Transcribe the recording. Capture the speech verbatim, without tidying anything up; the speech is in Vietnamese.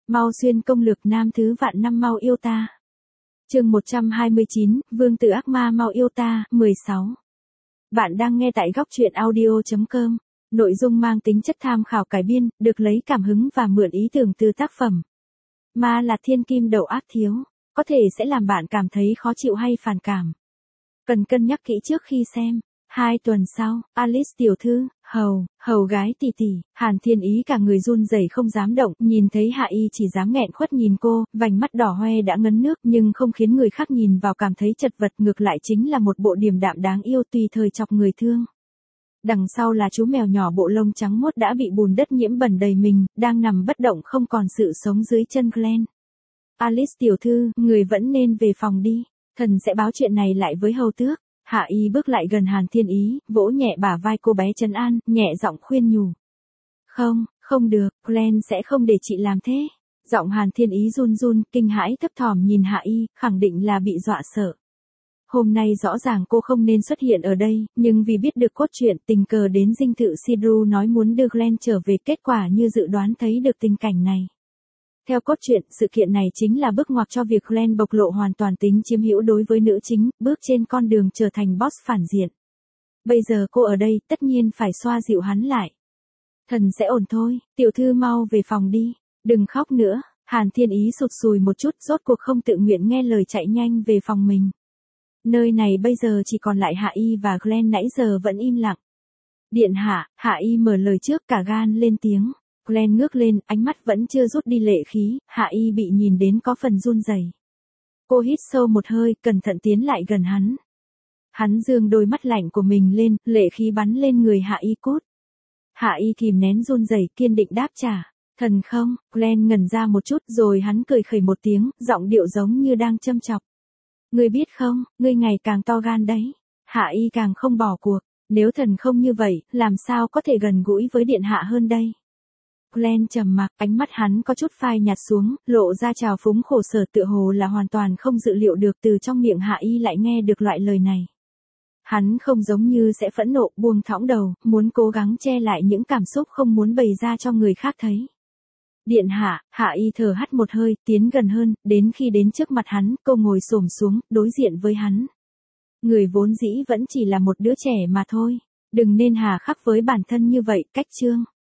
Mau xuyên công lược nam thứ vạn năm mau yêu ta. Chương một trăm hai mươi chín, Vương tử ác ma mau yêu ta, mười sáu. Bạn đang nghe tại góc truyện audio chấm com. Nội dung mang tính chất tham khảo cải biên, được lấy cảm hứng và mượn ý tưởng từ tác phẩm. Ma là thiên kim đầu ác thiếu, có thể sẽ làm bạn cảm thấy khó chịu hay phản cảm. Cần cân nhắc kỹ trước khi xem. Hai tuần sau, Alice tiểu thư, hầu, hầu gái tỷ tỷ, Hàn Thiên Ý cả người run rẩy không dám động, nhìn thấy Hạ Y chỉ dám nghẹn khuất nhìn cô, vành mắt đỏ hoe đã ngấn nước nhưng không khiến người khác nhìn vào cảm thấy chật vật, ngược lại chính là một bộ điềm đạm đáng yêu tùy thời chọc người thương. Đằng sau là chú mèo nhỏ bộ lông trắng muốt đã bị bùn đất nhiễm bẩn đầy mình, đang nằm bất động không còn sự sống dưới chân Glenn. Alice tiểu thư, người vẫn nên về phòng đi, thần sẽ báo chuyện này lại với hầu tước. Hạ Y bước lại gần Hàn Thiên Ý, vỗ nhẹ bả vai cô bé trấn an, nhẹ giọng khuyên nhủ. Không, không được, Glenn sẽ không để chị làm thế. Giọng Hàn Thiên Ý run run, kinh hãi thấp thỏm nhìn Hạ Y, khẳng định là bị dọa sợ. Hôm nay rõ ràng cô không nên xuất hiện ở đây, nhưng vì biết được cốt truyện tình cờ đến dinh thự Sidru nói muốn đưa Glenn trở về, kết quả như dự đoán thấy được tình cảnh này. Theo cốt truyện, sự kiện này chính là bước ngoặt cho việc Glenn bộc lộ hoàn toàn tính chiếm hữu đối với nữ chính, bước trên con đường trở thành boss phản diện. Bây giờ cô ở đây, tất nhiên phải xoa dịu hắn lại. Thần sẽ ổn thôi, tiểu thư mau về phòng đi, đừng khóc nữa. Hàn Thiên Ý sụt sùi một chút, rốt cuộc không tự nguyện nghe lời chạy nhanh về phòng mình. Nơi này bây giờ chỉ còn lại Hạ Y và Glenn nãy giờ vẫn im lặng. Điện hạ, Hạ Y mở lời trước, cả gan lên tiếng. Glenn ngước lên, ánh mắt vẫn chưa rút đi lệ khí, Hạ Y bị nhìn đến có phần run rẩy. Cô hít sâu một hơi, cẩn thận tiến lại gần hắn. Hắn giương đôi mắt lạnh của mình lên, lệ khí bắn lên người Hạ Y cút. Hạ Y kìm nén run rẩy, kiên định đáp trả. Thần không, Glenn ngẩn ra một chút rồi hắn cười khẩy một tiếng, giọng điệu giống như đang châm chọc. Ngươi biết không, ngươi ngày càng to gan đấy. Hạ Y càng không bỏ cuộc, nếu thần không như vậy, làm sao có thể gần gũi với điện hạ hơn đây? Glenn trầm mặc, ánh mắt hắn có chút phai nhạt xuống, lộ ra trào phúng khổ sở, tựa hồ là hoàn toàn không dự liệu được từ trong miệng Hạ Y lại nghe được loại lời này. Hắn không giống như sẽ phẫn nộ, buông thõng đầu, muốn cố gắng che lại những cảm xúc không muốn bày ra cho người khác thấy. Điện hạ, Hạ Y thở hắt một hơi, tiến gần hơn, đến khi đến trước mặt hắn, cô ngồi xổm xuống, đối diện với hắn. Người vốn dĩ vẫn chỉ là một đứa trẻ mà thôi, đừng nên hà khắc với bản thân như vậy, cách chương.